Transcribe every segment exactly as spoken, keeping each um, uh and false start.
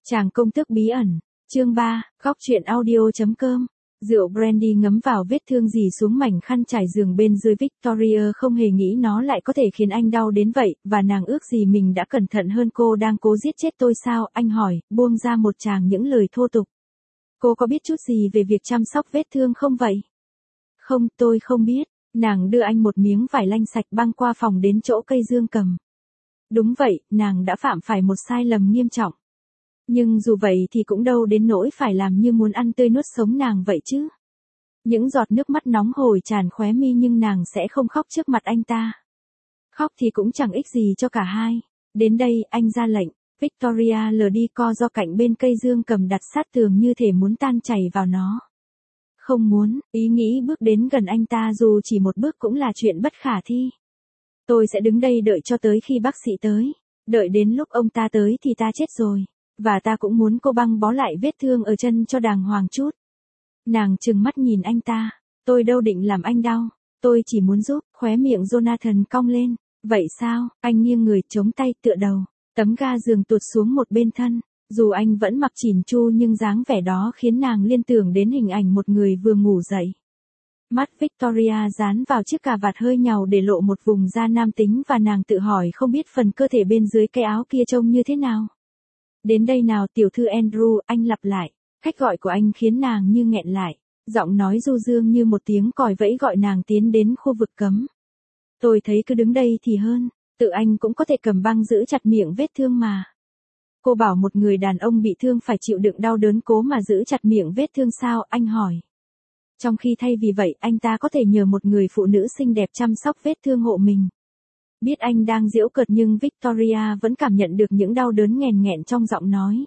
Chàng công tước bí ẩn, chương ba, góc truyện audio.com. Rượu brandy ngấm vào vết thương rỉ xuống mảnh khăn trải giường bên dưới. Victoria không hề nghĩ nó lại có thể khiến anh đau đến vậy, và nàng ước gì mình đã cẩn thận hơn. Cô đang cố giết chết tôi sao? Anh hỏi, buông ra một tràng những lời thô tục. Cô có biết chút gì về việc chăm sóc vết thương không vậy? Không, tôi không biết. Nàng đưa anh một miếng vải lanh sạch băng qua phòng đến chỗ cây dương cầm. Đúng vậy, nàng đã phạm phải một sai lầm nghiêm trọng. Nhưng dù vậy thì cũng đâu đến nỗi phải làm như muốn ăn tươi nuốt sống nàng vậy chứ. Những giọt nước mắt nóng hổi tràn khóe mi nhưng nàng sẽ không khóc trước mặt anh ta. Khóc thì cũng chẳng ích gì cho cả hai. Đến đây, anh ra lệnh. Victoria lờ đi co do cạnh bên cây dương cầm đặt sát tường như thể muốn tan chảy vào nó. Không muốn, ý nghĩ bước đến gần anh ta dù chỉ một bước cũng là chuyện bất khả thi. Tôi sẽ đứng đây đợi cho tới khi bác sĩ tới. Đợi đến lúc ông ta tới thì ta chết rồi. Và ta cũng muốn cô băng bó lại vết thương ở chân cho đàng hoàng chút. Nàng trừng mắt nhìn anh ta. Tôi đâu định làm anh đau. Tôi chỉ muốn giúp. Khóe miệng Jonathan cong lên. Vậy sao? Anh nghiêng người chống tay tựa đầu. Tấm ga giường tuột xuống một bên thân. Dù anh vẫn mặc chỉn chu nhưng dáng vẻ đó khiến nàng liên tưởng đến hình ảnh một người vừa ngủ dậy. Mắt Victoria dán vào chiếc cà vạt hơi nhàu để lộ một vùng da nam tính và nàng tự hỏi không biết phần cơ thể bên dưới cái áo kia trông như thế nào. Đến đây nào tiểu thư Andrew, anh lặp lại. Cách gọi của anh khiến nàng như nghẹn lại. Giọng nói du dương như một tiếng còi vẫy gọi nàng tiến đến khu vực cấm. Tôi thấy cứ đứng đây thì hơn. Tự anh cũng có thể cầm băng giữ chặt miệng vết thương mà. Cô bảo một người đàn ông bị thương phải chịu đựng đau đớn cố mà giữ chặt miệng vết thương sao? Anh hỏi. Trong khi thay vì vậy anh ta có thể nhờ một người phụ nữ xinh đẹp chăm sóc vết thương hộ mình. Biết anh đang giễu cợt nhưng Victoria vẫn cảm nhận được những đau đớn nghèn nghẹn trong giọng nói.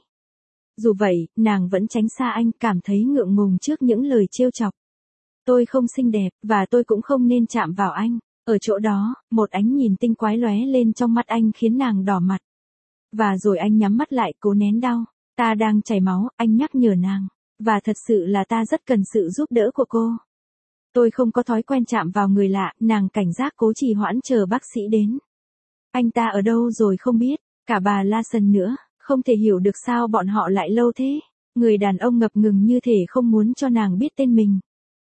Dù vậy, nàng vẫn tránh xa anh, cảm thấy ngượng ngùng trước những lời trêu chọc. Tôi không xinh đẹp, và tôi cũng không nên chạm vào anh. Ở chỗ đó, một ánh nhìn tinh quái lóe lên trong mắt anh khiến nàng đỏ mặt. Và rồi anh nhắm mắt lại cố nén đau. Ta đang chảy máu, anh nhắc nhở nàng. Và thật sự là ta rất cần sự giúp đỡ của cô. Tôi không có thói quen chạm vào người lạ, nàng cảnh giác cố trì hoãn chờ bác sĩ đến. Anh ta ở đâu rồi không biết, cả bà Larson nữa, không thể hiểu được sao bọn họ lại lâu thế. Người đàn ông ngập ngừng như thể không muốn cho nàng biết tên mình.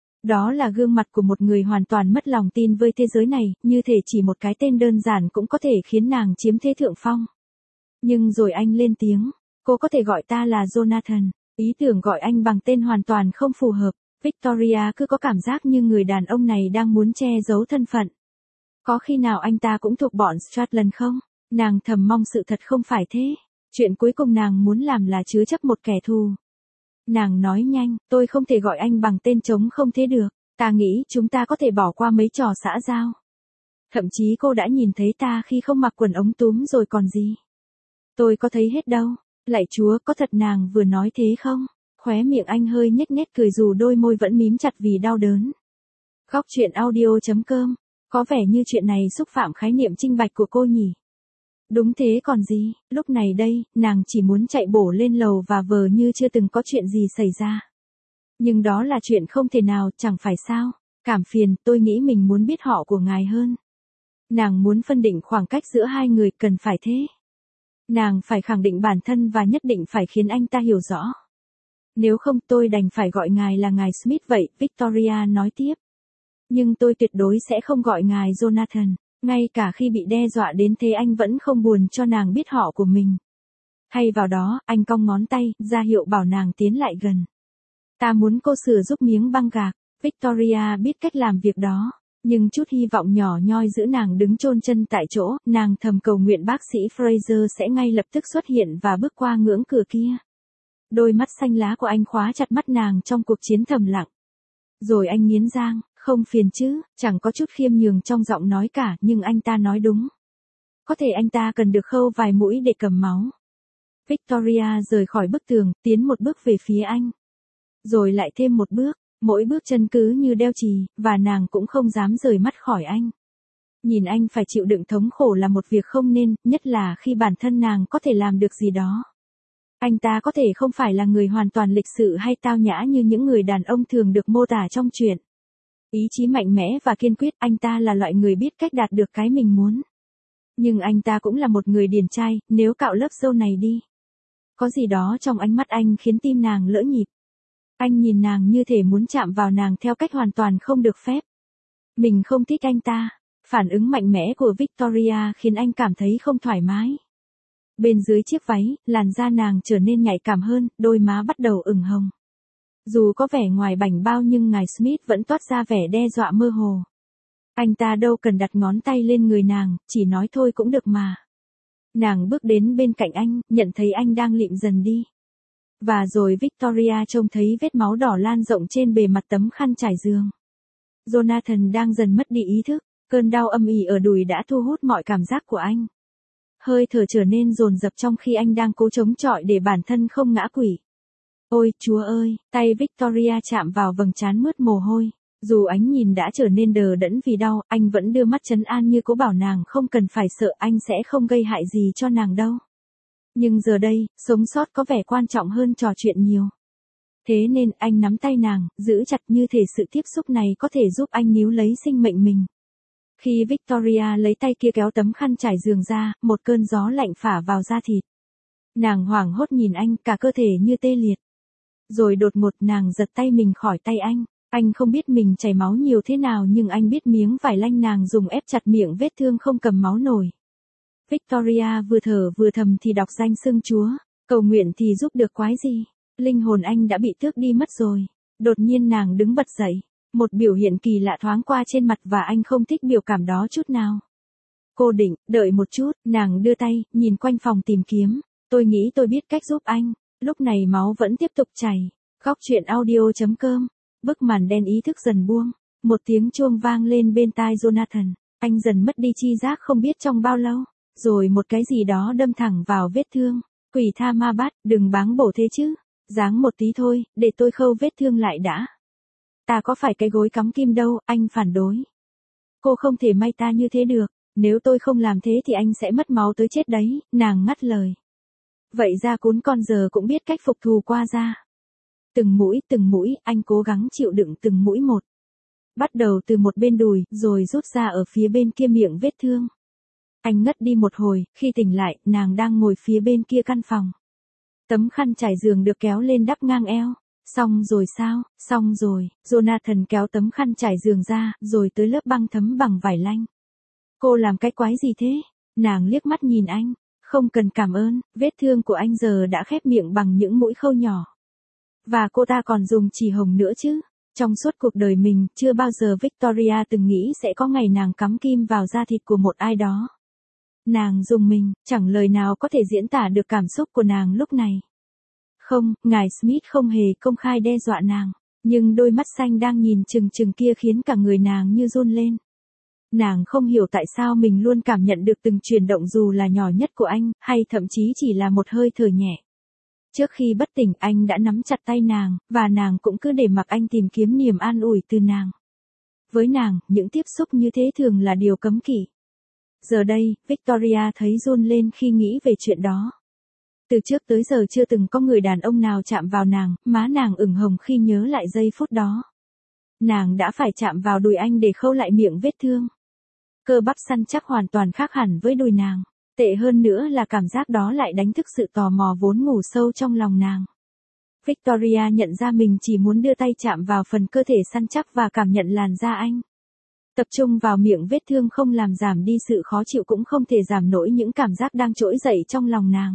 Đó là gương mặt của một người hoàn toàn mất lòng tin với thế giới này, như thể chỉ một cái tên đơn giản cũng có thể khiến nàng chiếm thế thượng phong. Nhưng rồi anh lên tiếng, cô có thể gọi ta là Jonathan. Ý tưởng gọi anh bằng tên hoàn toàn không phù hợp. Victoria cứ có cảm giác như người đàn ông này đang muốn che giấu thân phận. Có khi nào anh ta cũng thuộc bọn Stratland không? Nàng thầm mong sự thật không phải thế. Chuyện cuối cùng nàng muốn làm là chứa chấp một kẻ thù. Nàng nói nhanh, tôi không thể gọi anh bằng tên trống không thế được. Ta nghĩ chúng ta có thể bỏ qua mấy trò xã giao. Thậm chí cô đã nhìn thấy ta khi không mặc quần ống túm rồi còn gì. Tôi có thấy hết đâu. Lạy Chúa, có thật nàng vừa nói thế không? Khóe miệng anh hơi nhếch nét cười dù đôi môi vẫn mím chặt vì đau đớn. Góc truyện audio.com. Có vẻ như chuyện này xúc phạm khái niệm trinh bạch của cô nhỉ? Đúng thế còn gì, lúc này đây, nàng chỉ muốn chạy bổ lên lầu và vờ như chưa từng có chuyện gì xảy ra. Nhưng đó là chuyện không thể nào, chẳng phải sao? Cảm phiền, tôi nghĩ mình muốn biết họ của ngài hơn. Nàng muốn phân định khoảng cách giữa hai người, cần phải thế. Nàng phải khẳng định bản thân và nhất định phải khiến anh ta hiểu rõ. Nếu không tôi đành phải gọi ngài là ngài Smith vậy, Victoria nói tiếp. Nhưng tôi tuyệt đối sẽ không gọi ngài Jonathan, ngay cả khi bị đe dọa đến thế anh vẫn không buồn cho nàng biết họ của mình. Thay vào đó, anh cong ngón tay, ra hiệu bảo nàng tiến lại gần. Ta muốn cô sửa giúp miếng băng gạc. Victoria biết cách làm việc đó. Nhưng chút hy vọng nhỏ nhoi giữ nàng đứng chôn chân tại chỗ, nàng thầm cầu nguyện bác sĩ Fraser sẽ ngay lập tức xuất hiện và bước qua ngưỡng cửa kia. Đôi mắt xanh lá của anh khóa chặt mắt nàng trong cuộc chiến thầm lặng. Rồi anh nghiến răng, không phiền chứ, chẳng có chút khiêm nhường trong giọng nói cả, nhưng anh ta nói đúng. Có thể anh ta cần được khâu vài mũi để cầm máu. Victoria rời khỏi bức tường, tiến một bước về phía anh. Rồi lại thêm một bước. Mỗi bước chân cứ như đeo chì, và nàng cũng không dám rời mắt khỏi anh. Nhìn anh phải chịu đựng thống khổ là một việc không nên, nhất là khi bản thân nàng có thể làm được gì đó. Anh ta có thể không phải là người hoàn toàn lịch sự hay tao nhã như những người đàn ông thường được mô tả trong truyện. Ý chí mạnh mẽ và kiên quyết, anh ta là loại người biết cách đạt được cái mình muốn. Nhưng anh ta cũng là một người điển trai, nếu cạo lớp râu này đi. Có gì đó trong ánh mắt anh khiến tim nàng lỡ nhịp. Anh nhìn nàng như thể muốn chạm vào nàng theo cách hoàn toàn không được phép. Mình không thích anh ta. Phản ứng mạnh mẽ của Victoria khiến anh cảm thấy không thoải mái. Bên dưới chiếc váy, làn da nàng trở nên nhạy cảm hơn, đôi má bắt đầu ửng hồng. Dù có vẻ ngoài bảnh bao nhưng ngài Smith vẫn toát ra vẻ đe dọa mơ hồ. Anh ta đâu cần đặt ngón tay lên người nàng, chỉ nói thôi cũng được mà. Nàng bước đến bên cạnh anh, nhận thấy anh đang lịm dần đi. Và rồi Victoria trông thấy vết máu đỏ lan rộng trên bề mặt tấm khăn trải giường. Jonathan đang dần mất đi ý thức, cơn đau âm ỉ ở đùi đã thu hút mọi cảm giác của anh. Hơi thở trở nên dồn dập trong khi anh đang cố chống chọi để bản thân không ngã quỵ. Ôi, Chúa ơi, tay Victoria chạm vào vầng trán mướt mồ hôi. Dù ánh nhìn đã trở nên đờ đẫn vì đau, anh vẫn đưa mắt trấn an như cố bảo nàng không cần phải sợ, anh sẽ không gây hại gì cho nàng đâu. Nhưng giờ đây, sống sót có vẻ quan trọng hơn trò chuyện nhiều. Thế nên anh nắm tay nàng, giữ chặt như thể sự tiếp xúc này có thể giúp anh níu lấy sinh mệnh mình. Khi Victoria lấy tay kia kéo tấm khăn trải giường ra, một cơn gió lạnh phả vào da thịt. Nàng hoảng hốt nhìn anh, cả cơ thể như tê liệt. Rồi đột ngột nàng giật tay mình khỏi tay anh. Anh không biết mình chảy máu nhiều thế nào nhưng anh biết miếng vải lanh nàng dùng ép chặt miệng vết thương không cầm máu nổi. Victoria vừa thở vừa thầm thì đọc danh xưng Chúa, cầu nguyện thì giúp được quái gì. Linh hồn anh đã bị tước đi mất rồi. Đột nhiên nàng đứng bật dậy. Một biểu hiện kỳ lạ thoáng qua trên mặt và anh không thích biểu cảm đó chút nào. Cô định, đợi một chút, nàng đưa tay, nhìn quanh phòng tìm kiếm. Tôi nghĩ tôi biết cách giúp anh. Lúc này máu vẫn tiếp tục chảy. Góc chuyện audio chấm com. Bức màn đen ý thức dần buông. Một tiếng chuông vang lên bên tai Jonathan. Anh dần mất đi chi giác không biết trong bao lâu. Rồi một cái gì đó đâm thẳng vào vết thương. Quỷ tha ma bát, đừng báng bổ thế chứ. Giáng một tí thôi, để tôi khâu vết thương lại đã. Ta có phải cái gối cắm kim đâu, anh phản đối. Cô không thể may ta như thế được. Nếu tôi không làm thế thì anh sẽ mất máu tới chết đấy, nàng ngắt lời. Vậy ra cún con giờ cũng biết cách phục thù qua da. Từng mũi, từng mũi, anh cố gắng chịu đựng từng mũi một. Bắt đầu từ một bên đùi, rồi rút ra ở phía bên kia miệng vết thương. Anh ngất đi một hồi, khi tỉnh lại, nàng đang ngồi phía bên kia căn phòng. Tấm khăn trải giường được kéo lên đắp ngang eo. Xong rồi sao, xong rồi, Jonathan kéo tấm khăn trải giường ra, rồi tới lớp băng thấm bằng vải lanh. Cô làm cái quái gì thế? Nàng liếc mắt nhìn anh. Không cần cảm ơn, vết thương của anh giờ đã khép miệng bằng những mũi khâu nhỏ. Và cô ta còn dùng chì hồng nữa chứ. Trong suốt cuộc đời mình, chưa bao giờ Victoria từng nghĩ sẽ có ngày nàng cắm kim vào da thịt của một ai đó. Nàng dùng mình, chẳng lời nào có thể diễn tả được cảm xúc của nàng lúc này. Không, ngài Smith không hề công khai đe dọa nàng, nhưng đôi mắt xanh đang nhìn chừng chừng kia khiến cả người nàng như run lên. Nàng không hiểu tại sao mình luôn cảm nhận được từng chuyển động dù là nhỏ nhất của anh, hay thậm chí chỉ là một hơi thở nhẹ. Trước khi bất tỉnh anh đã nắm chặt tay nàng, và nàng cũng cứ để mặc anh tìm kiếm niềm an ủi từ nàng. Với nàng, những tiếp xúc như thế thường là điều cấm kỵ. Giờ đây, Victoria thấy run lên khi nghĩ về chuyện đó. Từ trước tới giờ chưa từng có người đàn ông nào chạm vào nàng, má nàng ửng hồng khi nhớ lại giây phút đó. Nàng đã phải chạm vào đùi anh để khâu lại miệng vết thương. Cơ bắp săn chắc hoàn toàn khác hẳn với đùi nàng. Tệ hơn nữa là cảm giác đó lại đánh thức sự tò mò vốn ngủ sâu trong lòng nàng. Victoria nhận ra mình chỉ muốn đưa tay chạm vào phần cơ thể săn chắc và cảm nhận làn da anh. Tập trung vào miệng vết thương không làm giảm đi sự khó chịu cũng không thể giảm nổi những cảm giác đang trỗi dậy trong lòng nàng.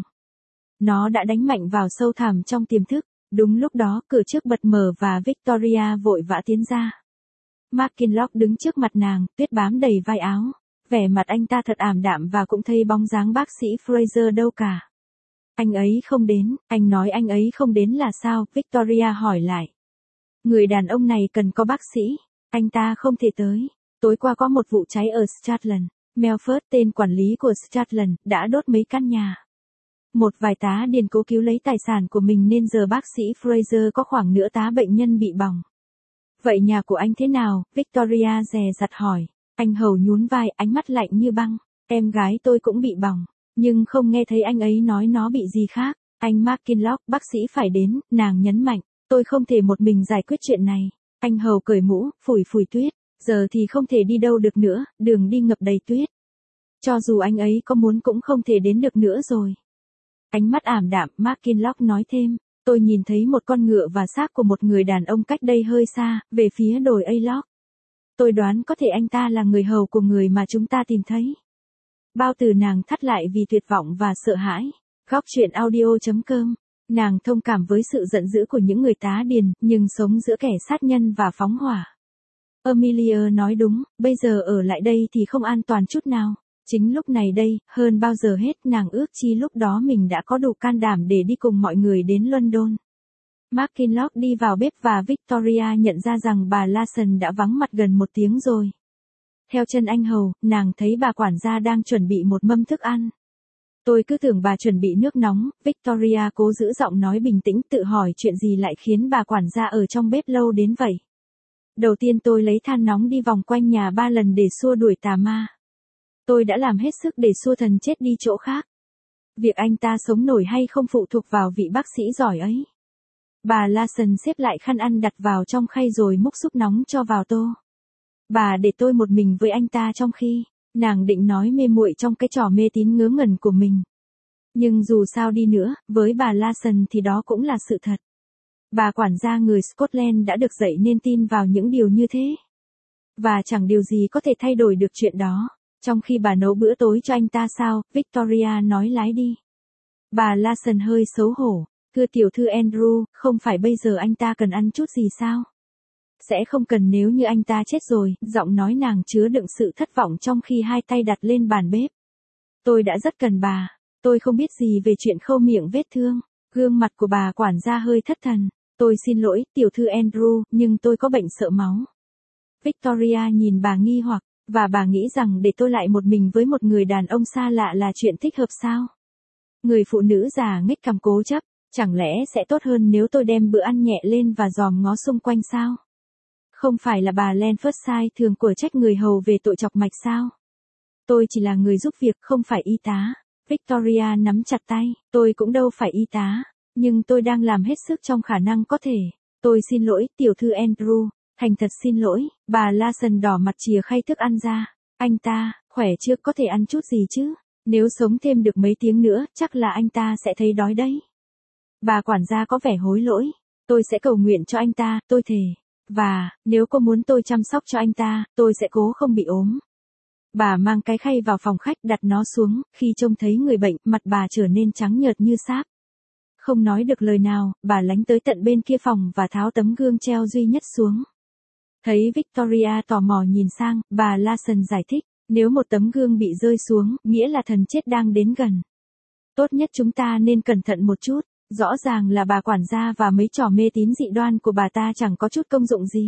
Nó đã đánh mạnh vào sâu thẳm trong tiềm thức. Đúng lúc đó, cửa trước bật mở và Victoria vội vã tiến ra. Mark Kinloch đứng trước mặt nàng, tuyết bám đầy vai áo. Vẻ mặt anh ta thật ảm đạm và cũng thấy bóng dáng bác sĩ Fraser đâu cả. Anh ấy không đến, anh nói anh ấy không đến là sao? Victoria hỏi lại. Người đàn ông này cần có bác sĩ, anh ta không thể tới. Tối qua có một vụ cháy ở Scotland. Melford, tên quản lý của Scotland, đã đốt mấy căn nhà. Một vài tá điền cố cứu lấy tài sản của mình nên giờ bác sĩ Fraser có khoảng nửa tá bệnh nhân bị bỏng. Vậy nhà của anh thế nào? Victoria dè dặt hỏi. Anh hầu nhún vai, ánh mắt lạnh như băng. Em gái tôi cũng bị bỏng, nhưng không nghe thấy anh ấy nói nó bị gì khác. Anh Mark Kinloch, bác sĩ phải đến, nàng nhấn mạnh. Tôi không thể một mình giải quyết chuyện này. Anh hầu cởi mũ, phủi phủi tuyết. Giờ thì không thể đi đâu được nữa, đường đi ngập đầy tuyết. Cho dù anh ấy có muốn cũng không thể đến được nữa rồi. Ánh mắt ảm đạm, McKinlock nói thêm. Tôi nhìn thấy một con ngựa và xác của một người đàn ông cách đây hơi xa, về phía đồi Aylock. Tôi đoán có thể anh ta là người hầu của người mà chúng ta tìm thấy. Bao từ nàng thắt lại vì tuyệt vọng và sợ hãi. Góc truyện audio.com. Nàng thông cảm với sự giận dữ của những người tá điền, nhưng sống giữa kẻ sát nhân và phóng hỏa. Amelia nói đúng, bây giờ ở lại đây thì không an toàn chút nào. Chính lúc này đây, hơn bao giờ hết nàng ước chi lúc đó mình đã có đủ can đảm để đi cùng mọi người đến London. McKinlock đi vào bếp và Victoria nhận ra rằng bà Lawson đã vắng mặt gần một tiếng rồi. Theo chân anh hầu, nàng thấy bà quản gia đang chuẩn bị một mâm thức ăn. Tôi cứ tưởng bà chuẩn bị nước nóng, Victoria cố giữ giọng nói bình tĩnh tự hỏi chuyện gì lại khiến bà quản gia ở trong bếp lâu đến vậy. Đầu tiên tôi lấy than nóng đi vòng quanh nhà ba lần để xua đuổi tà ma. Tôi đã làm hết sức để xua thần chết đi chỗ khác. Việc anh ta sống nổi hay không phụ thuộc vào vị bác sĩ giỏi ấy. Bà Lawson xếp lại khăn ăn đặt vào trong khay rồi múc súp nóng cho vào tô. Bà để tôi một mình với anh ta trong khi, nàng định nói mê muội trong cái trò mê tín ngớ ngẩn của mình. Nhưng dù sao đi nữa, với bà Lawson thì đó cũng là sự thật. Bà quản gia người Scotland đã được dạy nên tin vào những điều như thế. Và chẳng điều gì có thể thay đổi được chuyện đó. Trong khi bà nấu bữa tối cho anh ta sao, Victoria nói lái đi. Bà Lawson hơi xấu hổ. Thưa tiểu thư Andrew, không phải bây giờ anh ta cần ăn chút gì sao? Sẽ không cần nếu như anh ta chết rồi, giọng nói nàng chứa đựng sự thất vọng trong khi hai tay đặt lên bàn bếp. Tôi đã rất cần bà, tôi không biết gì về chuyện khâu miệng vết thương. Gương mặt của bà quản gia hơi thất thần. Tôi xin lỗi, tiểu thư Andrew, nhưng tôi có bệnh sợ máu. Victoria nhìn bà nghi hoặc, và bà nghĩ rằng để tôi lại một mình với một người đàn ông xa lạ là chuyện thích hợp sao? Người phụ nữ già nghếch cằm cố chấp. Chẳng lẽ sẽ tốt hơn nếu tôi đem bữa ăn nhẹ lên và dòm ngó xung quanh sao? Không phải là bà Lenfordshire thường của trách người hầu về tội chọc mạch sao? Tôi chỉ là người giúp việc, không phải y tá. Victoria nắm chặt tay, tôi cũng đâu phải y tá, nhưng tôi đang làm hết sức trong khả năng có thể. Tôi xin lỗi, tiểu thư Andrew, thành thật xin lỗi. Bà Lawson đỏ mặt chìa khay thức ăn ra. Anh ta, khỏe chưa, có thể ăn chút gì chứ? Nếu sống thêm được mấy tiếng nữa, chắc là anh ta sẽ thấy đói đấy. Bà quản gia có vẻ hối lỗi. Tôi sẽ cầu nguyện cho anh ta, tôi thề. Và, nếu cô muốn tôi chăm sóc cho anh ta, tôi sẽ cố không bị ốm. Bà mang cái khay vào phòng khách đặt nó xuống, khi trông thấy người bệnh, mặt bà trở nên trắng nhợt như sáp. Không nói được lời nào, bà lánh tới tận bên kia phòng và tháo tấm gương treo duy nhất xuống. Thấy Victoria tò mò nhìn sang, bà Lawson giải thích, nếu một tấm gương bị rơi xuống, nghĩa là thần chết đang đến gần. Tốt nhất chúng ta nên cẩn thận một chút. Rõ ràng là bà quản gia và mấy trò mê tín dị đoan của bà ta chẳng có chút công dụng gì.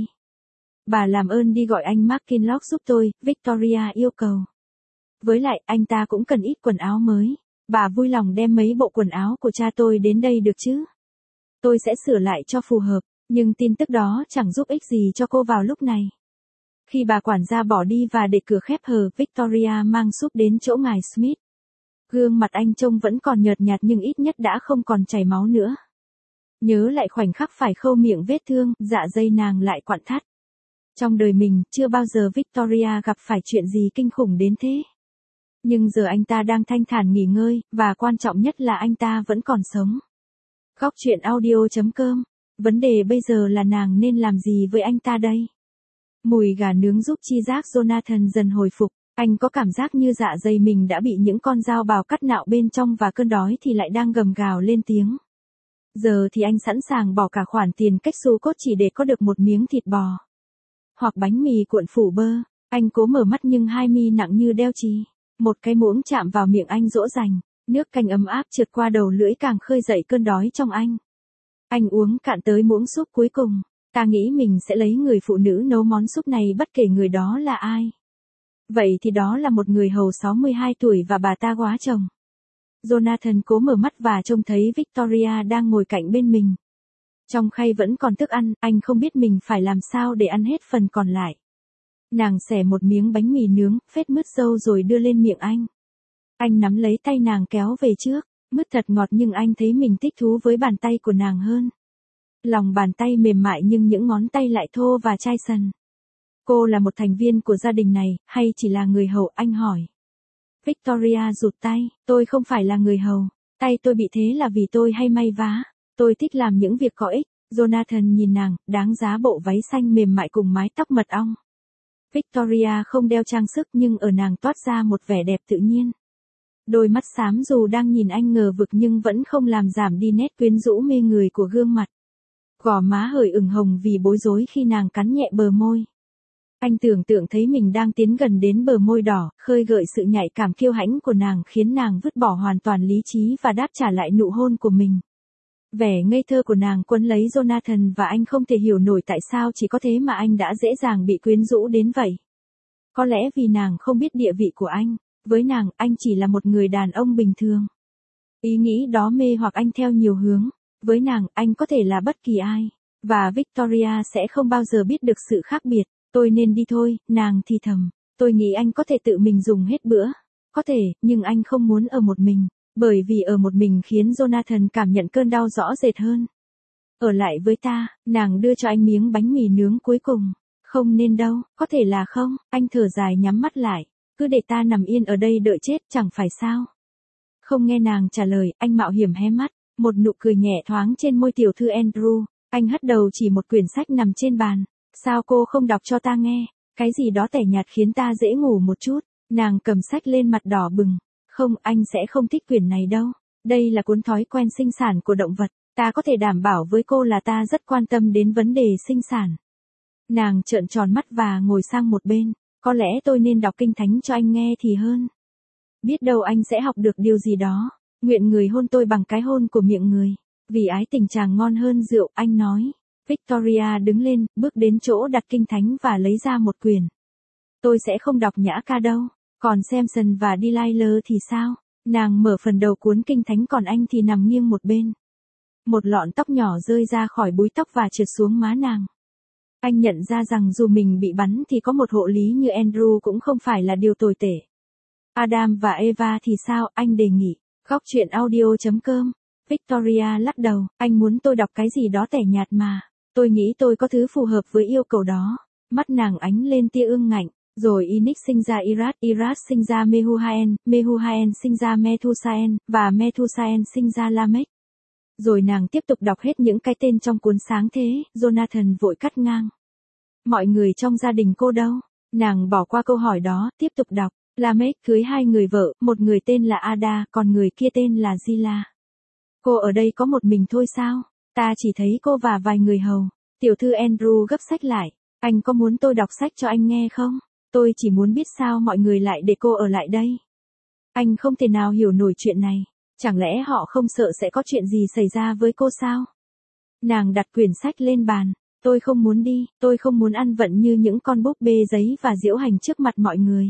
Bà làm ơn đi gọi anh McKinlock giúp tôi, Victoria yêu cầu. Với lại, anh ta cũng cần ít quần áo mới. Bà vui lòng đem mấy bộ quần áo của cha tôi đến đây được chứ? Tôi sẽ sửa lại cho phù hợp, nhưng tin tức đó chẳng giúp ích gì cho cô vào lúc này. Khi bà quản gia bỏ đi và để cửa khép hờ, Victoria mang súp đến chỗ ngài Smith. Gương mặt anh trông vẫn còn nhợt nhạt nhưng ít nhất đã không còn chảy máu nữa. Nhớ lại khoảnh khắc phải khâu miệng vết thương, dạ dây nàng lại quặn thắt. Trong đời mình, chưa bao giờ Victoria gặp phải chuyện gì kinh khủng đến thế. Nhưng giờ anh ta đang thanh thản nghỉ ngơi, và quan trọng nhất là anh ta vẫn còn sống. Góc truyện audio.com. Vấn đề bây giờ là nàng nên làm gì với anh ta đây? Mùi gà nướng giúp chi giác Jonathan dần hồi phục. Anh có cảm giác như dạ dày mình đã bị những con dao bào cắt nạo bên trong và cơn đói thì lại đang gầm gào lên tiếng. Giờ thì anh sẵn sàng bỏ cả khoản tiền cách xu cốt chỉ để có được một miếng thịt bò. Hoặc bánh mì cuộn phủ bơ. Anh cố mở mắt nhưng hai mi nặng như đeo chì. Một cái muỗng chạm vào miệng anh dỗ dành. Nước canh ấm áp trượt qua đầu lưỡi càng khơi dậy cơn đói trong anh. Anh uống cạn tới muỗng súp cuối cùng. Ta nghĩ mình sẽ lấy người phụ nữ nấu món súp này bất kể người đó là ai. Vậy thì đó là một người hầu sáu mươi hai tuổi và bà ta góa chồng. Jonathan cố mở mắt và trông thấy Victoria đang ngồi cạnh bên mình. Trong khay vẫn còn thức ăn, anh không biết mình phải làm sao để ăn hết phần còn lại. Nàng xẻ một miếng bánh mì nướng, phết mứt dâu rồi đưa lên miệng anh. Anh nắm lấy tay nàng kéo về trước, mứt thật ngọt nhưng anh thấy mình thích thú với bàn tay của nàng hơn. Lòng bàn tay mềm mại nhưng những ngón tay lại thô và chai sần. Cô là một thành viên của gia đình này, hay chỉ là người hầu, anh hỏi. Victoria rụt tay, tôi không phải là người hầu. Tay tôi bị thế là vì tôi hay may vá. Tôi thích làm những việc có ích. Jonathan nhìn nàng, đáng giá bộ váy xanh mềm mại cùng mái tóc mật ong. Victoria không đeo trang sức nhưng ở nàng toát ra một vẻ đẹp tự nhiên. Đôi mắt xám dù đang nhìn anh ngờ vực nhưng vẫn không làm giảm đi nét quyến rũ mê người của gương mặt. Gò má hởi ửng hồng vì bối rối khi nàng cắn nhẹ bờ môi. Anh tưởng tượng thấy mình đang tiến gần đến bờ môi đỏ, khơi gợi sự nhạy cảm kiêu hãnh của nàng khiến nàng vứt bỏ hoàn toàn lý trí và đáp trả lại nụ hôn của mình. Vẻ ngây thơ của nàng quấn lấy Jonathan và anh không thể hiểu nổi tại sao chỉ có thế mà anh đã dễ dàng bị quyến rũ đến vậy. Có lẽ vì nàng không biết địa vị của anh, với nàng, anh chỉ là một người đàn ông bình thường. Ý nghĩ đó mê hoặc anh theo nhiều hướng, với nàng, anh có thể là bất kỳ ai, và Victoria sẽ không bao giờ biết được sự khác biệt. Tôi nên đi thôi, nàng thì thầm, tôi nghĩ anh có thể tự mình dùng hết bữa. Có thể, nhưng anh không muốn ở một mình. Bởi vì ở một mình khiến Jonathan cảm nhận cơn đau rõ rệt hơn. Ở lại với ta, nàng đưa cho anh miếng bánh mì nướng cuối cùng. Không nên đâu, có thể là không, anh thở dài nhắm mắt lại. Cứ để ta nằm yên ở đây đợi chết chẳng phải sao. Không nghe nàng trả lời, anh mạo hiểm hé mắt. Một nụ cười nhẹ thoáng trên môi tiểu thư Andrew. Anh hất đầu chỉ một quyển sách nằm trên bàn. Sao cô không đọc cho ta nghe? Cái gì đó tẻ nhạt khiến ta dễ ngủ một chút. Nàng cầm sách lên mặt đỏ bừng. Không, anh sẽ không thích quyển này đâu. Đây là cuốn thói quen sinh sản của động vật. Ta có thể đảm bảo với cô là ta rất quan tâm đến vấn đề sinh sản. Nàng trợn tròn mắt và ngồi sang một bên. Có lẽ tôi nên đọc kinh thánh cho anh nghe thì hơn. Biết đâu anh sẽ học được điều gì đó. Nguyện người hôn tôi bằng cái hôn của miệng người. Vì ái tình chàng ngon hơn rượu, anh nói. Victoria đứng lên, bước đến chỗ đặt kinh thánh và lấy ra một quyển. Tôi sẽ không đọc nhã ca đâu. Còn Samson và Delilah thì sao? Nàng mở phần đầu cuốn kinh thánh còn anh thì nằm nghiêng một bên. Một lọn tóc nhỏ rơi ra khỏi búi tóc và trượt xuống má nàng. Anh nhận ra rằng dù mình bị bắn thì có một hộ lý như Andrew cũng không phải là điều tồi tệ. Adam và Eva thì sao? Anh đề nghị. Góc truyện audio chấm com. Victoria lắc đầu, anh muốn tôi đọc cái gì đó tẻ nhạt mà. Tôi nghĩ tôi có thứ phù hợp với yêu cầu đó. Mắt nàng ánh lên tia ương ngạnh. Rồi Inic sinh ra Irad, Irad sinh ra Mehuhael, Mehuhael sinh ra Methusael, và Methusael sinh ra Lamech. Rồi nàng tiếp tục đọc hết những cái tên trong cuốn sáng thế, Jonathan vội cắt ngang. Mọi người trong gia đình cô đâu? Nàng bỏ qua câu hỏi đó, tiếp tục đọc. Lamech cưới hai người vợ, một người tên là Ada, còn người kia tên là Zila. Cô ở đây có một mình thôi sao? Ta chỉ thấy cô và vài người hầu. Tiểu thư Andrew gấp sách lại. Anh có muốn tôi đọc sách cho anh nghe không? Tôi chỉ muốn biết sao mọi người lại để cô ở lại đây. Anh không thể nào hiểu nổi chuyện này. Chẳng lẽ họ không sợ sẽ có chuyện gì xảy ra với cô sao? Nàng đặt quyển sách lên bàn. Tôi không muốn đi, tôi không muốn ăn vận như những con búp bê giấy và diễu hành trước mặt mọi người.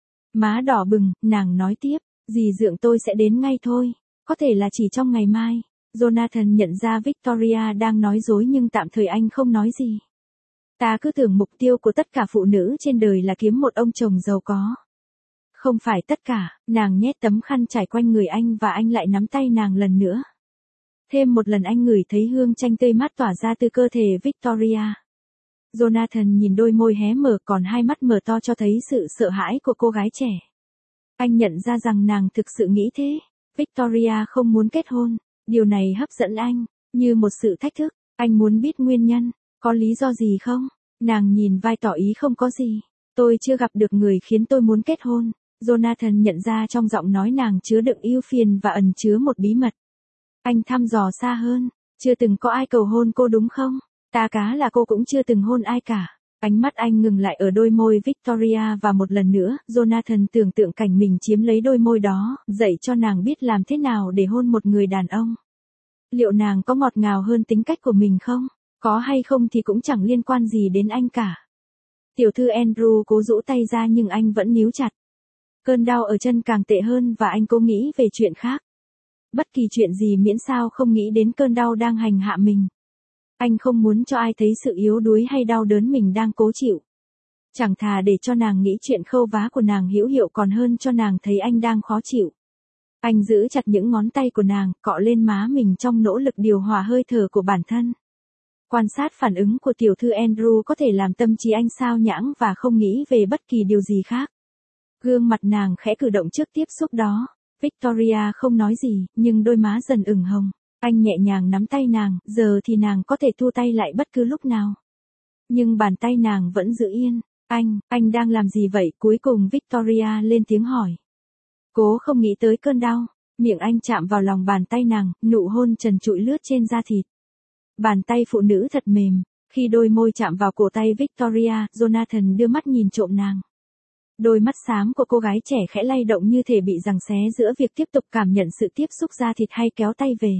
Má đỏ bừng, nàng nói tiếp, dì dượng tôi sẽ đến ngay thôi. Có thể là chỉ trong ngày mai. Jonathan nhận ra Victoria đang nói dối nhưng tạm thời anh không nói gì. Ta cứ tưởng mục tiêu của tất cả phụ nữ trên đời là kiếm một ông chồng giàu có. Không phải tất cả, nàng nhét tấm khăn trải quanh người anh và anh lại nắm tay nàng lần nữa. Thêm một lần anh ngửi thấy hương chanh tươi mát tỏa ra từ cơ thể Victoria. Jonathan nhìn đôi môi hé mở còn hai mắt mở to cho thấy sự sợ hãi của cô gái trẻ. Anh nhận ra rằng nàng thực sự nghĩ thế. Victoria không muốn kết hôn. Điều này hấp dẫn anh, như một sự thách thức. Anh muốn biết nguyên nhân. Có lý do gì không? Nàng nhìn vai tỏ ý không có gì. Tôi chưa gặp được người khiến tôi muốn kết hôn. Jonathan nhận ra trong giọng nói nàng chứa đựng ưu phiền và ẩn chứa một bí mật. Anh thăm dò xa hơn. Chưa từng có ai cầu hôn cô đúng không? Ta cá là cô cũng chưa từng hôn ai cả. Ánh mắt anh ngừng lại ở đôi môi Victoria và một lần nữa, Jonathan tưởng tượng cảnh mình chiếm lấy đôi môi đó, dạy cho nàng biết làm thế nào để hôn một người đàn ông. Liệu nàng có ngọt ngào hơn tính cách của mình không? Có hay không thì cũng chẳng liên quan gì đến anh cả. Tiểu thư Andrew cố rũ tay ra nhưng anh vẫn níu chặt. Cơn đau ở chân càng tệ hơn và anh cố nghĩ về chuyện khác. Bất kỳ chuyện gì miễn sao không nghĩ đến cơn đau đang hành hạ mình. Anh không muốn cho ai thấy sự yếu đuối hay đau đớn mình đang cố chịu. Chẳng thà để cho nàng nghĩ chuyện khâu vá của nàng hữu hiệu còn hơn cho nàng thấy anh đang khó chịu. Anh giữ chặt những ngón tay của nàng, cọ lên má mình trong nỗ lực điều hòa hơi thở của bản thân. Quan sát phản ứng của tiểu thư Andrew có thể làm tâm trí anh sao nhãng và không nghĩ về bất kỳ điều gì khác. Gương mặt nàng khẽ cử động trước tiếp xúc đó. Victoria không nói gì, nhưng đôi má dần ửng hồng. Anh nhẹ nhàng nắm tay nàng, giờ thì nàng có thể thu tay lại bất cứ lúc nào. Nhưng bàn tay nàng vẫn giữ yên. Anh, anh đang làm gì vậy? Cuối cùng Victoria lên tiếng hỏi. Cố không nghĩ tới cơn đau. Miệng anh chạm vào lòng bàn tay nàng, nụ hôn trần trụi lướt trên da thịt. Bàn tay phụ nữ thật mềm. Khi đôi môi chạm vào cổ tay Victoria, Jonathan đưa mắt nhìn trộm nàng. Đôi mắt xám của cô gái trẻ khẽ lay động như thể bị giằng xé giữa việc tiếp tục cảm nhận sự tiếp xúc da thịt hay kéo tay về.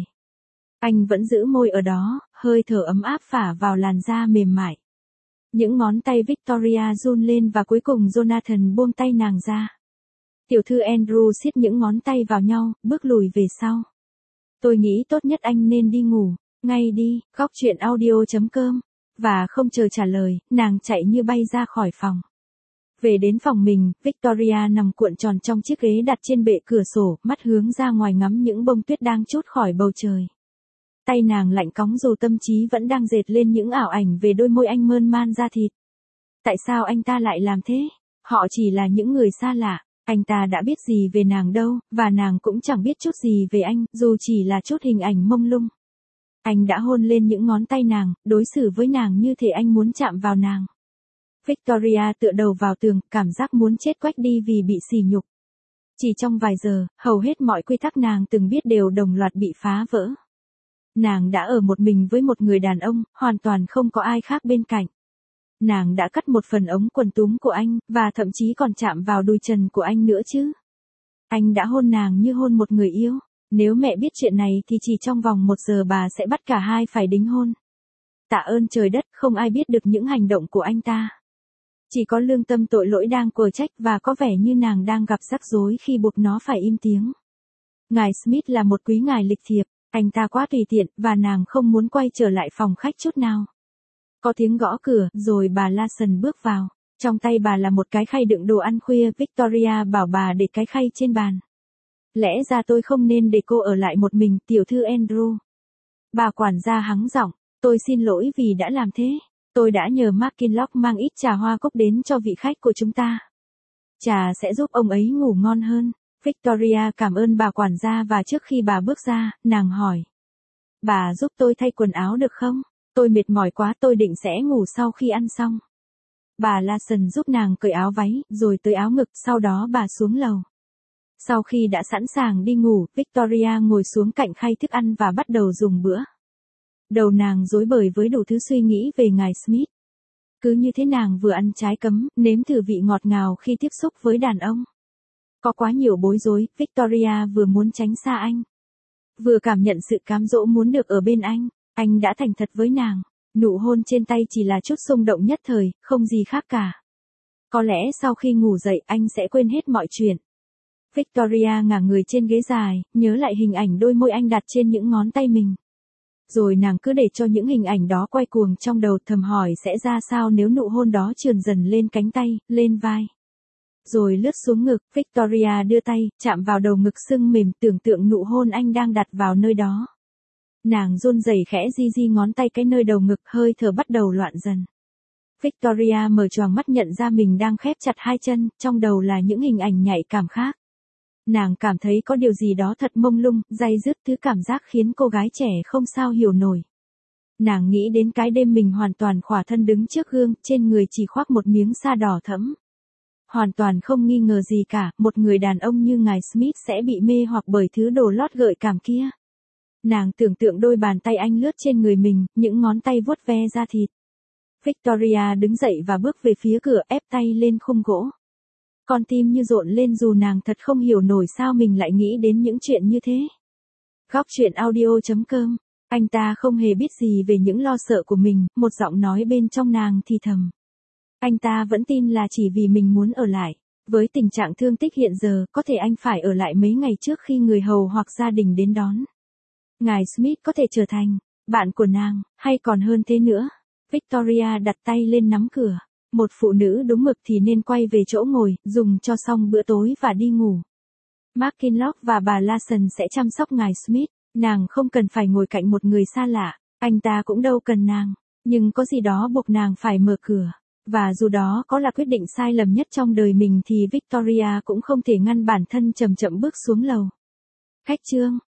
Anh vẫn giữ môi ở đó, hơi thở ấm áp phả vào làn da mềm mại. Những ngón tay Victoria run lên và cuối cùng Jonathan buông tay nàng ra. Tiểu thư Andrew siết những ngón tay vào nhau, bước lùi về sau. Tôi nghĩ tốt nhất anh nên đi ngủ, ngay đi, góc chuyện audio chấm com. Và không chờ trả lời, nàng chạy như bay ra khỏi phòng. Về đến phòng mình, Victoria nằm cuộn tròn trong chiếc ghế đặt trên bệ cửa sổ, mắt hướng ra ngoài ngắm những bông tuyết đang trút khỏi bầu trời. Tay nàng lạnh cóng dù tâm trí vẫn đang dệt lên những ảo ảnh về đôi môi anh mơn man da thịt. Tại sao anh ta lại làm thế? Họ chỉ là những người xa lạ, anh ta đã biết gì về nàng đâu, và nàng cũng chẳng biết chút gì về anh, dù chỉ là chút hình ảnh mông lung. Anh đã hôn lên những ngón tay nàng, đối xử với nàng như thể anh muốn chạm vào nàng. Victoria tựa đầu vào tường, cảm giác muốn chết quách đi vì bị sỉ nhục. Chỉ trong vài giờ, hầu hết mọi quy tắc nàng từng biết đều đồng loạt bị phá vỡ. Nàng đã ở một mình với một người đàn ông, hoàn toàn không có ai khác bên cạnh. Nàng đã cắt một phần ống quần túm của anh, và thậm chí còn chạm vào đùi trần của anh nữa chứ. Anh đã hôn nàng như hôn một người yêu. Nếu mẹ biết chuyện này thì chỉ trong vòng một giờ bà sẽ bắt cả hai phải đính hôn. Tạ ơn trời đất, không ai biết được những hành động của anh ta. Chỉ có lương tâm tội lỗi đang quở trách và có vẻ như nàng đang gặp rắc rối khi buộc nó phải im tiếng. Ngài Smith là một quý ngài lịch thiệp, anh ta quá tùy tiện và nàng không muốn quay trở lại phòng khách chút nào. Có tiếng gõ cửa, rồi bà Lawson bước vào. Trong tay bà là một cái khay đựng đồ ăn khuya, Victoria bảo bà để cái khay trên bàn. Lẽ ra tôi không nên để cô ở lại một mình, tiểu thư Andrew. Bà quản gia hắng giọng, tôi xin lỗi vì đã làm thế. Tôi đã nhờ Markinlock mang ít trà hoa cúc đến cho vị khách của chúng ta. Trà sẽ giúp ông ấy ngủ ngon hơn. Victoria cảm ơn bà quản gia và trước khi bà bước ra, nàng hỏi. Bà giúp tôi thay quần áo được không? Tôi mệt mỏi quá, tôi định sẽ ngủ sau khi ăn xong. Bà Lawson giúp nàng cởi áo váy, rồi tới áo ngực, sau đó bà xuống lầu. Sau khi đã sẵn sàng đi ngủ, Victoria ngồi xuống cạnh khay thức ăn và bắt đầu dùng bữa. Đầu nàng rối bời với đủ thứ suy nghĩ về ngài Smith. Cứ như thế nàng vừa ăn trái cấm, nếm thử vị ngọt ngào khi tiếp xúc với đàn ông. Có quá nhiều bối rối, Victoria vừa muốn tránh xa anh. Vừa cảm nhận sự cám dỗ muốn được ở bên anh, anh đã thành thật với nàng. Nụ hôn trên tay chỉ là chút xung động nhất thời, không gì khác cả. Có lẽ sau khi ngủ dậy anh sẽ quên hết mọi chuyện. Victoria ngả người trên ghế dài, nhớ lại hình ảnh đôi môi anh đặt trên những ngón tay mình. Rồi nàng cứ để cho những hình ảnh đó quay cuồng trong đầu, thầm hỏi sẽ ra sao nếu nụ hôn đó trườn dần lên cánh tay, lên vai. Rồi lướt xuống ngực, Victoria đưa tay, chạm vào đầu ngực sưng mềm, tưởng tượng nụ hôn anh đang đặt vào nơi đó. Nàng run rẩy khẽ di di ngón tay cái nơi đầu ngực, hơi thở bắt đầu loạn dần. Victoria mở choàng mắt nhận ra mình đang khép chặt hai chân, trong đầu là những hình ảnh nhạy cảm khác. Nàng cảm thấy có điều gì đó thật mông lung, day dứt, thứ cảm giác khiến cô gái trẻ không sao hiểu nổi. Nàng nghĩ đến cái đêm mình hoàn toàn khỏa thân đứng trước gương, trên người chỉ khoác một miếng sa đỏ thẫm. Hoàn toàn không nghi ngờ gì cả, một người đàn ông như ngài Smith sẽ bị mê hoặc bởi thứ đồ lót gợi cảm kia. Nàng tưởng tượng đôi bàn tay anh lướt trên người mình, những ngón tay vuốt ve da thịt. Victoria đứng dậy và bước về phía cửa, ép tay lên khung gỗ. Con tim như rộn lên dù nàng thật không hiểu nổi sao mình lại nghĩ đến những chuyện như thế. Góc chuyện audio chấm com. Anh ta không hề biết gì về những lo sợ của mình, một giọng nói bên trong nàng thì thầm. Anh ta vẫn tin là chỉ vì mình muốn ở lại. Với tình trạng thương tích hiện giờ, có thể anh phải ở lại mấy ngày trước khi người hầu hoặc gia đình đến đón. Ngài Smith có thể trở thành bạn của nàng, hay còn hơn thế nữa. Victoria đặt tay lên nắm cửa. Một phụ nữ đúng mực thì nên quay về chỗ ngồi, dùng cho xong bữa tối và đi ngủ. Markinlock và bà Lawson sẽ chăm sóc ngài Smith. Nàng không cần phải ngồi cạnh một người xa lạ. Anh ta cũng đâu cần nàng. Nhưng có gì đó buộc nàng phải mở cửa. Và dù đó có là quyết định sai lầm nhất trong đời mình thì Victoria cũng không thể ngăn bản thân chậm chậm bước xuống lầu. Khách trương,